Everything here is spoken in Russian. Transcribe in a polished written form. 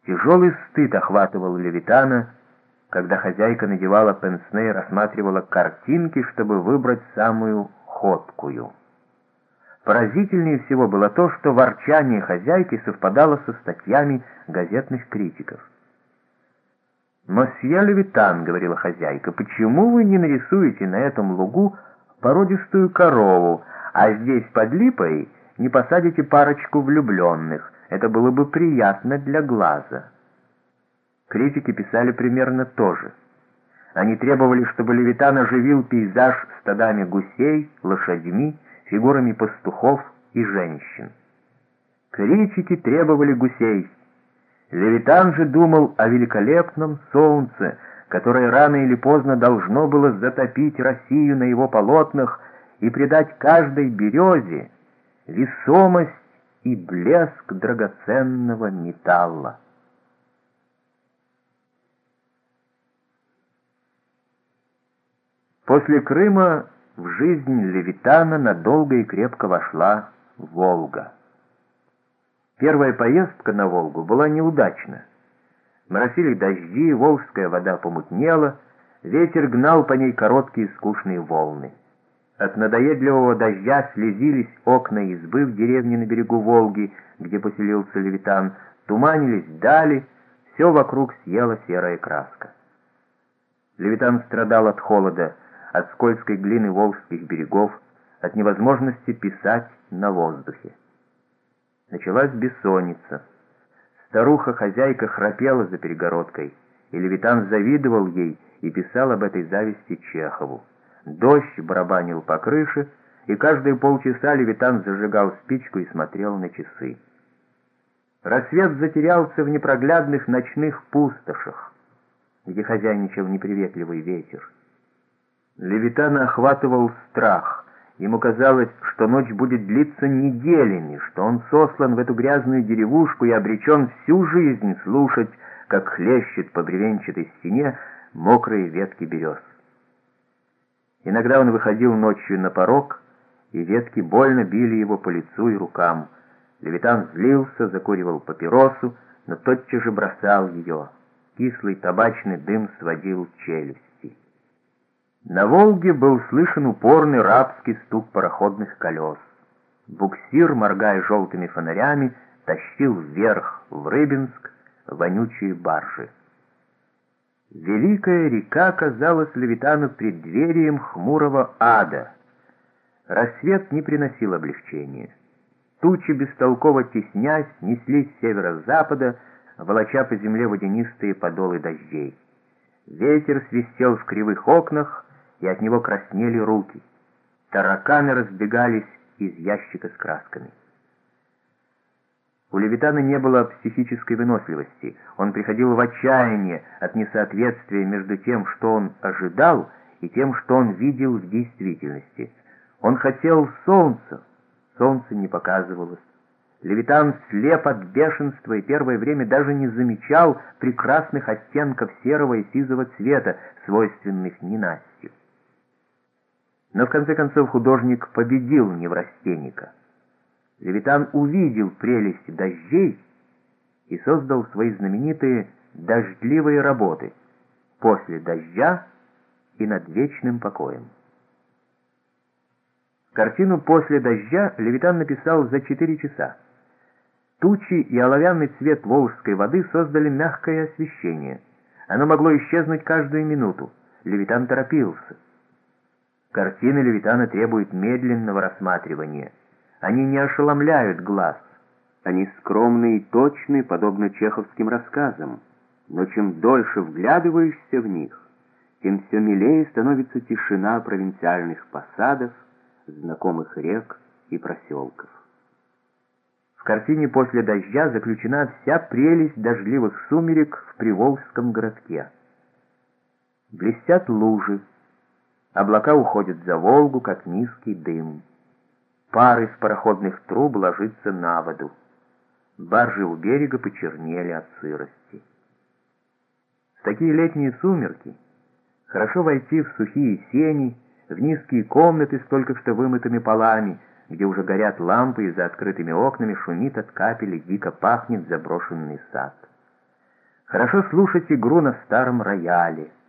Тяжелый стыд охватывал Левитана, когда хозяйка надевала пенсне и рассматривала картинки, чтобы выбрать самую ходкую. Поразительнее всего было то, что ворчание хозяйки совпадало со статьями газетных критиков. «Мосье Левитан», — говорила хозяйка, — «почему вы не нарисуете на этом лугу породистую корову, а здесь под липой не посадите парочку влюбленных? Это было бы приятно для глаза». Критики писали примерно то же. Они требовали, чтобы Левитан оживил пейзаж стадами гусей, лошадьми, фигурами пастухов и женщин. Критики требовали гусей. Левитан же думал о великолепном солнце, которое рано или поздно должно было затопить Россию на его полотнах и придать каждой березе весомость и блеск драгоценного металла. После Крыма в жизнь Левитана надолго и крепко вошла Волга. Первая поездка на Волгу была неудачна. Моросили дожди, волжская вода помутнела, ветер гнал по ней короткие скучные волны. От надоедливого дождя слезились окна избы в деревне на берегу Волги, где поселился Левитан, туманились дали, все вокруг съела серая краска. Левитан страдал от холода, от скользкой глины волжских берегов, от невозможности писать на воздухе. Началась бессонница. Старуха-хозяйка храпела за перегородкой, и Левитан завидовал ей и писал об этой зависти Чехову. Дождь барабанил по крыше, и каждые полчаса Левитан зажигал спичку и смотрел на часы. Рассвет затерялся в непроглядных ночных пустошах, где хозяйничал неприветливый ветер. Левитана охватывал страх. Ему казалось, что ночь будет длиться неделями, что он сослан в эту грязную деревушку и обречен всю жизнь слушать, как хлещет по бревенчатой стене мокрые ветки берез. Иногда он выходил ночью на порог, и ветки больно били его по лицу и рукам. Левитан злился, закуривал папиросу, но тотчас же бросал ее. Кислый табачный дым сводил челюсти. На Волге был слышен упорный рабский стук пароходных колес. Буксир, моргая желтыми фонарями, тащил вверх, в Рыбинск, вонючие баржи. Великая река казалась Левитану преддверием хмурого ада. Рассвет не приносил облегчения. Тучи, бестолково теснясь, неслись с северо-запада, волоча по земле водянистые подолы дождей. Ветер свистел в кривых окнах, и от него краснели руки. Тараканы разбегались из ящика с красками. У Левитана не было психической выносливости. Он приходил в отчаяние от несоответствия между тем, что он ожидал, и тем, что он видел в действительности. Он хотел солнца. Солнце не показывалось. Левитан слеп от бешенства и первое время даже не замечал прекрасных оттенков серого и сизого цвета, свойственных ненастью. Но в конце концов художник победил неврастенника. Левитан увидел прелесть дождей и создал свои знаменитые «Дождливые работы» «После дождя» и «Над вечным покоем». Картину «После дождя» Левитан написал за 4 часа. Тучи и оловянный цвет волжской воды создали мягкое освещение. Оно могло исчезнуть каждую минуту. Левитан торопился. Картины Левитана требуют медленного рассматривания. Они не ошеломляют глаз. Они скромны и точны, подобно чеховским рассказам. Но чем дольше вглядываешься в них, тем все милее становится тишина провинциальных посадов, знакомых рек и проселков. В картине «После дождя» заключена вся прелесть дождливых сумерек в приволжском городке. Блестят лужи, облака уходят за Волгу, как низкий дым. Пар из пароходных труб ложится на воду. Баржи у берега почернели от сырости. В такие летние сумерки хорошо войти в сухие сени, в низкие комнаты с только что вымытыми полами, где уже горят лампы и за открытыми окнами шумит от капель и дико пахнет заброшенный сад. Хорошо слушать игру на старом рояле.